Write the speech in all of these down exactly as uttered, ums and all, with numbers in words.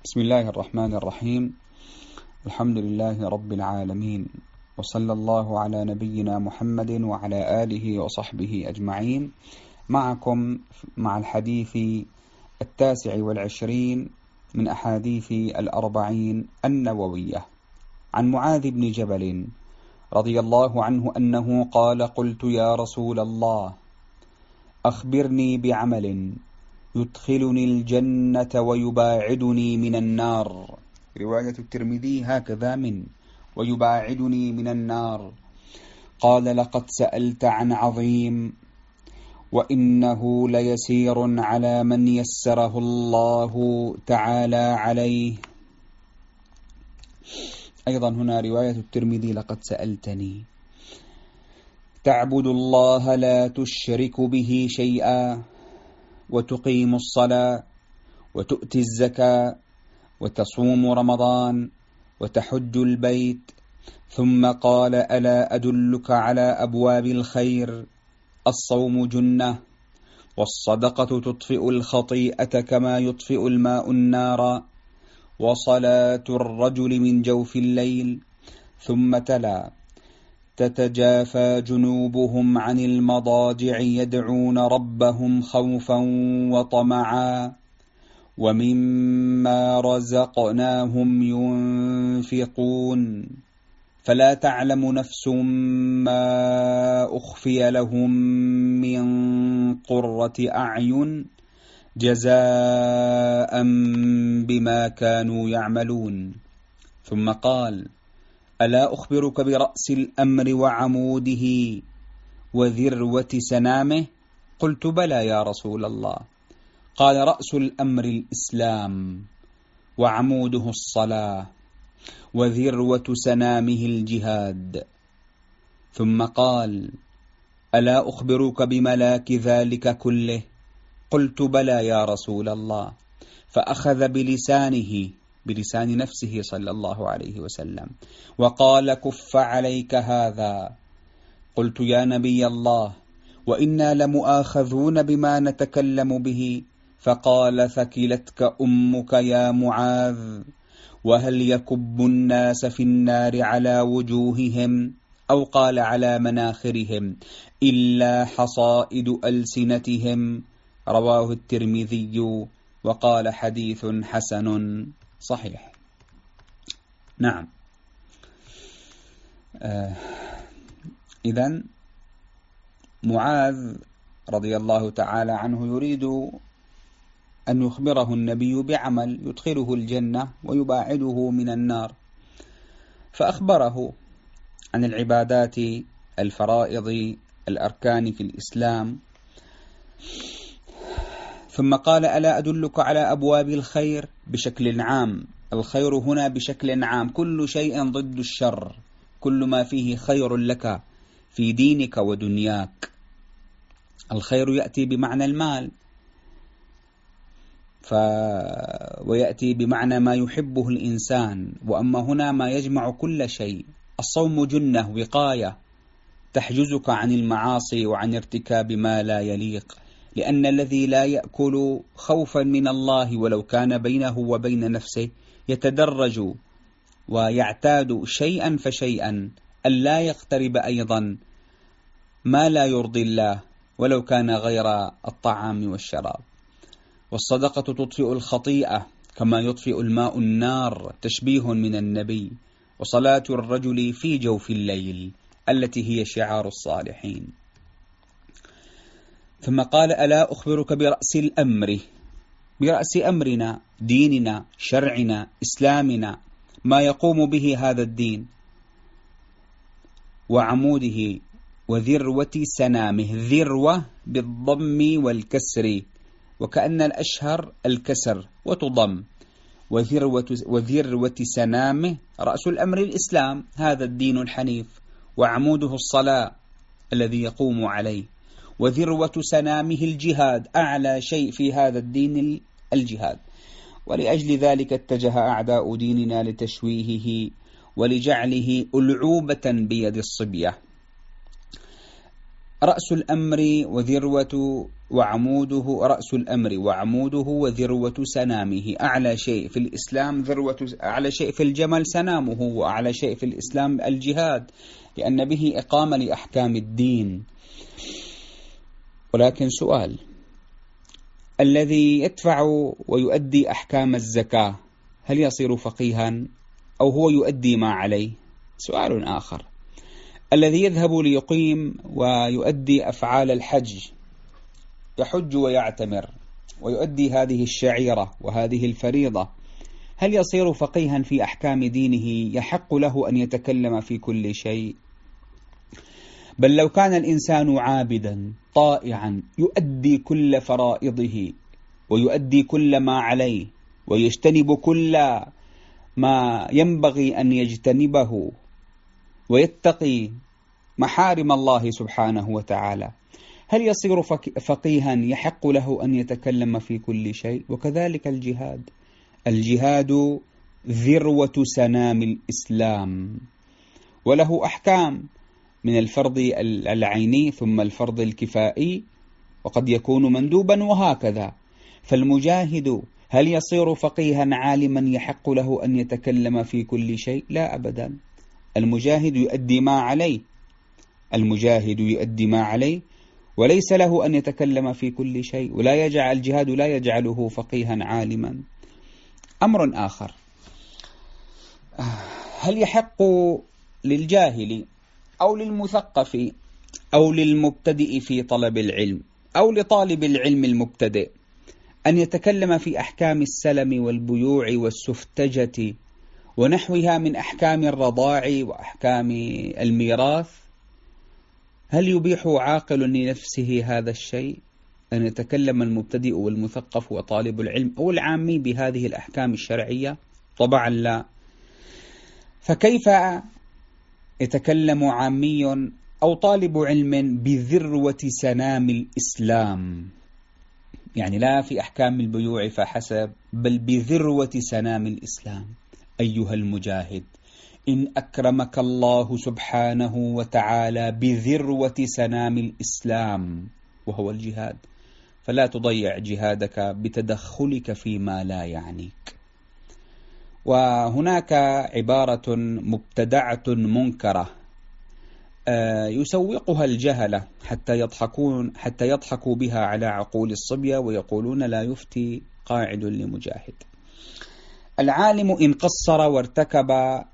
بسم الله الرحمن الرحيم. الحمد لله رب العالمين، وصلى الله على نبينا محمد وعلى آله وصحبه أجمعين. معكم مع الحديث التاسع والعشرين من أحاديث الأربعين النووية، عن معاذ بن جبل رضي الله عنه أنه قال: قلت يا رسول الله أخبرني بعمل يدخلني الجنة ويباعدني من النار. رواية الترمذي هكذا من ويباعدني من النار. قال: لقد سألت عن عظيم، وإنه ليسير على من يسره الله تعالى عليه. أيضا هنا رواية الترمذي: لقد سألتني. تعبد الله لا تشرك به شيئا، وتقيم الصلاة، وتؤتي الزكاة، وتصوم رمضان، وتحج البيت. ثم قال: ألا أدلك على أبواب الخير؟ الصوم جنة، والصدقة تطفئ الخطيئة كما يطفئ الماء النار، وصلاة الرجل من جوف الليل. ثم تلا: تتجافى جنوبهم عن المضاجع يدعون ربهم خوفا وطمعا، ومما رزقناهم ينفقون، فلا تعلم نفس ما أخفي لهم من قرة أعين جزاء بما كانوا يعملون. ثم قال: ألا أخبرك برأس الأمر وعموده وذروة سنامه؟ قلت: بلى يا رسول الله. قال: رأس الأمر الإسلام، وعموده الصلاة، وذروة سنامه الجهاد. ثم قال: ألا أخبرك بملاك ذلك كله؟ قلت: بلى يا رسول الله. فأخذ بلسانه بلسان نفسه صلى الله عليه وسلم وقال: كف عليك هذا. قلت: يا نبي الله، وإنا لمؤاخذون بما نتكلم به. فقال: ثكلتك أمك يا معاذ، وهل يكب الناس في النار على وجوههم، أو قال على مناخرهم، إلا حصائد ألسنتهم. رواه الترمذي وقال: حديث حسن صحيح. نعم. آه إذن معاذ رضي الله تعالى عنه يريد أن يخبره النبي بعمل يدخله الجنة ويباعده من النار، فأخبره عن العبادات، الفرائض، الأركان في الإسلام. ثم قال: ألا أدلك على أبواب الخير؟ بشكل عام. الخير هنا بشكل عام كل شيء ضد الشر، كل ما فيه خير لك في دينك ودنياك. الخير يأتي بمعنى المال، ف... ويأتي بمعنى ما يحبه الإنسان. وأما هنا ما يجمع كل شيء. الصوم جنة، وقاية تحجزك عن المعاصي وعن ارتكاب ما لا يليق، لأن الذي لا يأكل خوفا من الله ولو كان بينه وبين نفسه يتدرج ويعتاد شيئا فشيئا ألا يقترب أيضا ما لا يرضي الله ولو كان غير الطعام والشراب. والصدقة تطفئ الخطيئة كما يطفئ الماء النار، تشبيه من النبي. وصلاة الرجل في جوف الليل التي هي شعار الصالحين. ثم قال: ألا أخبرك برأس الأمر؟ برأس أمرنا، ديننا، شرعنا، إسلامنا، ما يقوم به هذا الدين، وعموده وذروة سنامه. ذروة بالضم والكسر، وكأن الأشهر الكسر وتضم. وذروة, وذروة سنامه رأس الأمر الإسلام، هذا الدين الحنيف، وعموده الصلاة الذي يقوم عليه، وذروة سنامه الجهاد، أعلى شيء في هذا الدين الجهاد. ولأجل ذلك اتجه أعداء ديننا لتشويهه ولجعله ألعوبة بيد الصبية. رأس الأمر وذروة وعموده، رأس الأمر وعموده وذروة سنامه. أعلى شيء في الإسلام ذروة، أعلى شيء في الجمل سنامه، وأعلى شيء في الإسلام الجهاد، لأن به إقامة لأحكام الدين. ولكن سؤال: الذي يدفع ويؤدي أحكام الزكاة هل يصير فقيها أو هو يؤدي ما عليه؟ سؤال آخر: الذي يذهب ليقيم ويؤدي أفعال الحج، يحج ويعتمر ويؤدي هذه الشعيرة وهذه الفريضة، هل يصير فقيها في أحكام دينه يحق له أن يتكلم في كل شيء؟ بل لو كان الإنسان عابدا طائعا يؤدي كل فرائضه ويؤدي كل ما عليه ويجتنب كل ما ينبغي أن يجتنبه ويتقي محارم الله سبحانه وتعالى، هل يصير فقيها يحق له أن يتكلم في كل شيء؟ وكذلك الجهاد، الجهاد ذروة سنام الإسلام، وله أحكام من الفرض العيني ثم الفرض الكفائي، وقد يكون مندوبا وهكذا. فالمجاهد هل يصير فقيها عالما يحق له أن يتكلم في كل شيء؟ لا أبدا. المجاهد يؤدي ما عليه، المجاهد يؤدي ما عليه وليس له أن يتكلم في كل شيء، ولا يجعل الجهاد لا يجعله فقيها عالما. أمر آخر: هل يحق للجاهل أو للمثقف أو للمبتدئ في طلب العلم أو لطالب العلم المبتدئ أن يتكلم في أحكام السلم والبيوع والسفتجة ونحوها من أحكام الرضاع وأحكام الميراث؟ هل يبيح عاقل لنفسه هذا الشيء، أن يتكلم المبتدئ والمثقف وطالب العلم أو العامي بهذه الأحكام الشرعية؟ طبعا لا. فكيف يتكلم عامي أو طالب علم بذروة سنام الإسلام؟ يعني لا في أحكام البيوع فحسب، بل بذروة سنام الإسلام. أيها المجاهد، إن أكرمك الله سبحانه وتعالى بذروة سنام الإسلام وهو الجهاد، فلا تضيع جهادك بتدخلك فيما لا يعنيك. وهناك عبارة مبتدعة منكرة يسوقها الجهلة حتى يضحكون حتى يضحكوا بها على عقول الصبية ويقولون لا يفتي قاعد لمجاهد. العالم إن قصر وارتكب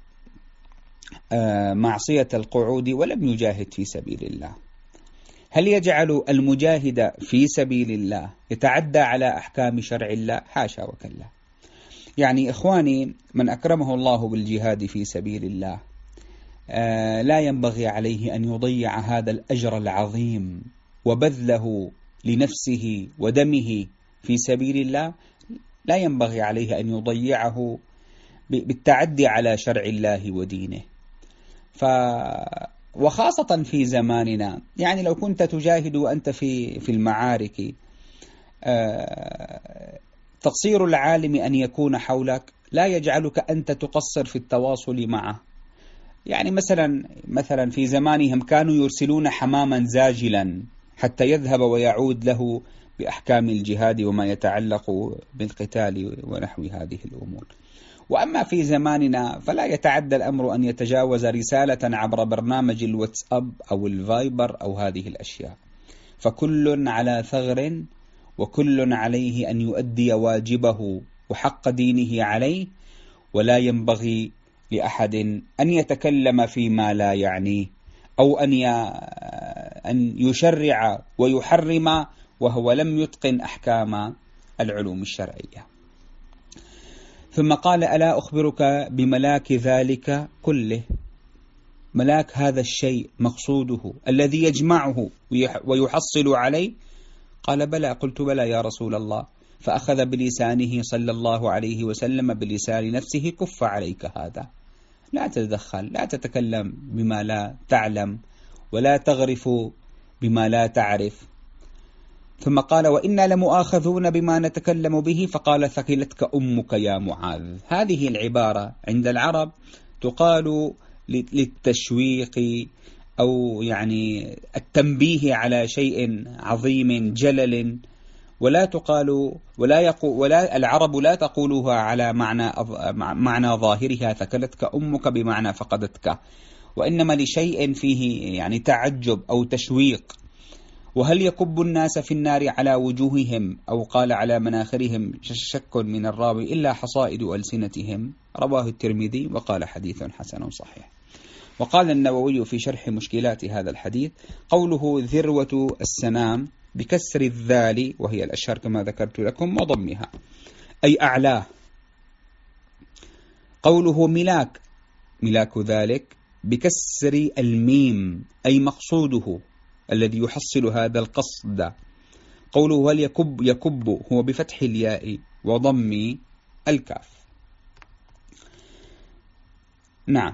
معصية القعود ولم يجاهد في سبيل الله، هل يجعل المجاهد في سبيل الله يتعدى على أحكام شرع الله؟ حاشا وكلا. يعني إخواني، من أكرمه الله بالجهاد في سبيل الله لا ينبغي عليه أن يضيع هذا الأجر العظيم وبذله لنفسه ودمه في سبيل الله، لا ينبغي عليه أن يضيعه بالتعدي على شرع الله ودينه. ف وخاصة في زماننا، يعني لو كنت تجاهد وأنت في في المعارك، تقصير العالم أن يكون حولك لا يجعلك أنت تقصر في التواصل معه. يعني مثلا مثلا في زمانهم كانوا يرسلون حماما زاجلا حتى يذهب ويعود له بأحكام الجهاد وما يتعلق بالقتال ونحو هذه الأمور. وأما في زماننا فلا يتعدى الأمر أن يتجاوز رسالة عبر برنامج الواتساب أو الفايبر أو هذه الأشياء، فكل على ثغر وكل عليه أن يؤدي واجبه وحق دينه عليه، ولا ينبغي لأحد أن يتكلم فيما لا يعنيه أو أن أن يشرع ويحرم وهو لم يتقن أحكام العلوم الشرعية. ثم قال: ألا أخبرك بملاك ذلك كله؟ ملاك هذا الشيء مقصوده الذي يجمعه ويحصل عليه. قال: بلى. قلت: بلى يا رسول الله. فأخذ بلسانه صلى الله عليه وسلم بلسان نفسه: كف عليك هذا، لا تتدخل، لا تتكلم بما لا تعلم ولا تغرف بما لا تعرف. ثم قال: وإنا لمؤاخذون بما نتكلم به. فقال: ثقلتك أمك يا معاذ. هذه العبارة عند العرب تقال للتشويق أو يعني التنبيه على شيء عظيم جلل، ولا تقال ولا يقول ولا العرب لا تقولها على معنى معنى ظاهرها ثكلتك أمك بمعنى فقدتك، وإنما لشيء فيه يعني تعجب أو تشويق. وهل يكب الناس في النار على وجوههم أو قال على مناخرهم شك من الراوي إلا حصائد ألسنتهم، رواه الترمذي وقال حديث حسن صحيح. وقال النووي في شرح مشكلات هذا الحديث: قوله ذروة السنام بكسر الذال وهي الأشهر كما ذكرت لكم وضمها أي أعلاه. قوله ملاك ملاك ذلك بكسر الميم أي مقصوده الذي يحصل هذا القصد. قوله هل يكب يكب هو بفتح الياء وضم الكاف. نعم.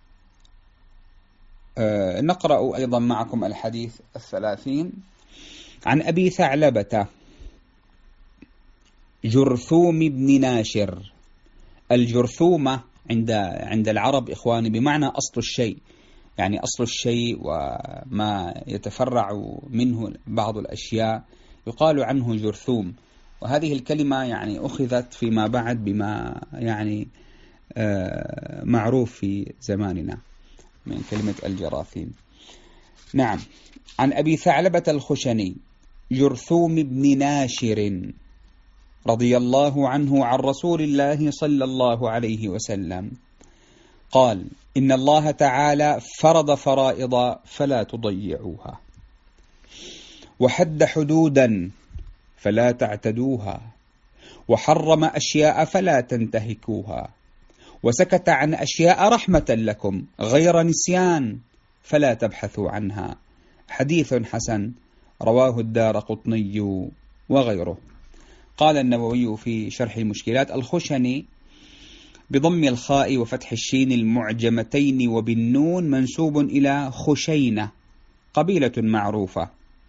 أه نقرأ أيضا معكم الحديث الثلاثين. عن أبي ثعلبة جرثوم بن ناشر. الجرثومة عند عند العرب إخواني بمعنى أصل الشيء، يعني أصل الشيء وما يتفرع منه بعض الأشياء يقال عنه جرثوم. وهذه الكلمة يعني أخذت فيما بعد بما يعني معروف في زماننا من كلمة الجراثيم. نعم. عن أبي ثعلبة الخشني جرثوم بن ناشر رضي الله عنه عن رسول الله صلى الله عليه وسلم قال: إن الله تعالى فرض فرائض فلا تضيعوها، وحد حدودا فلا تعتدوها، وحرم أشياء فلا تنتهكوها، وسكت عن أشياء رحمة لكم غير نسيان فلا تبحثوا عنها. حديث حسن رواه الدارقطني وغيره. قال النووي في شرح المشكلات: الخشني بضم الخاء وفتح الشين المعجمتين وبالنون منسوب إلى خشينة قبيلة معروفة.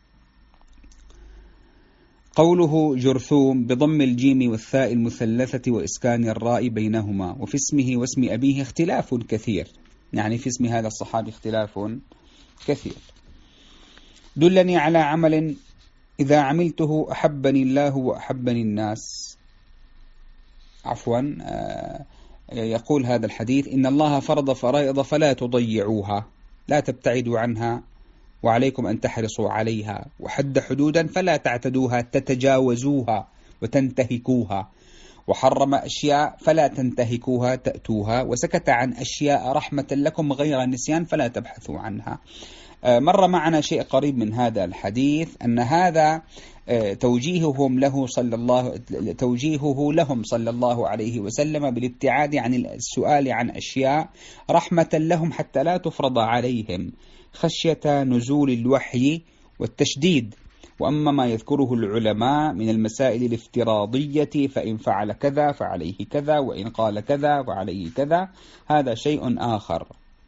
قوله جرثوم بضم الجيم والثاء المثلثة وإسكان الراء بينهما. وفي اسمه واسم أبيه اختلاف كثير، يعني في اسم هذا الصحابي اختلاف كثير. دلني على عمل إذا عملته أحبني الله وأحبني الناس. عفوا يقول هذا الحديث: إن الله فرض فرائض فلا تضيعوها، لا تبتعدوا عنها وعليكم أن تحرصوا عليها، وحد حدودا فلا تعتدوها تتجاوزوها وتنتهكوها، وحرم أشياء فلا تنتهكوها تأتوها، وسكت عن أشياء رحمة لكم غير نسيان فلا تبحثوا عنها. مر معنا شيء قريب من هذا الحديث، أن هذا توجيههم له صلى الله توجيهه لهم صلى الله عليه وسلم بالابتعاد عن السؤال عن أشياء رحمة لهم حتى لا تفرض عليهم خشية نزول الوحي والتشديد. وأما ما يذكره العلماء من المسائل الافتراضية فإن فعل كذا فعليه كذا، وإن قال كذا فعليه كذا، هذا شيء آخر.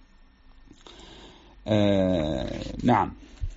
آه نعم.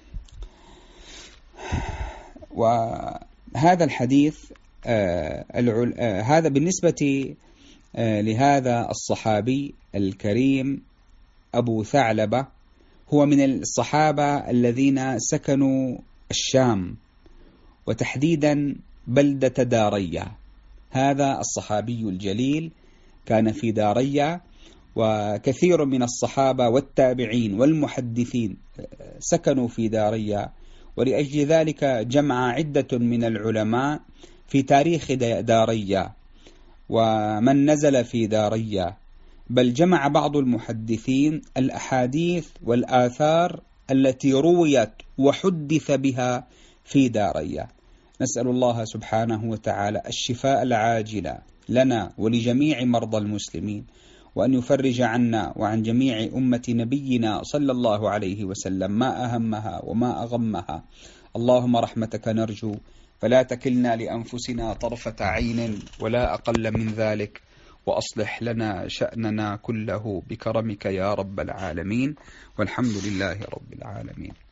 وهذا الحديث آه آه هذا بالنسبة آه لهذا الصحابي الكريم أبو ثعلبة، هو من الصحابة الذين سكنوا الشام وتحديدا بلدة داريا. هذا الصحابي الجليل كان في داريا، وكثير من الصحابة والتابعين والمحدثين سكنوا في داريا، ولأجل ذلك جمع عدة من العلماء في تاريخ داريا ومن نزل في داريا، بل جمع بعض المحدثين الأحاديث والآثار التي رويت وحدث بها في داريا. نسأل الله سبحانه وتعالى الشفاء العاجل لنا ولجميع مرضى المسلمين، وأن يفرج عنا وعن جميع أمة نبينا صلى الله عليه وسلم ما أهمها وما أغمها. اللهم رحمتك نرجو، فلا تكلنا لأنفسنا طرفة عين ولا أقل من ذلك، وأصلح لنا شأننا كله بكرمك يا رب العالمين، والحمد لله رب العالمين.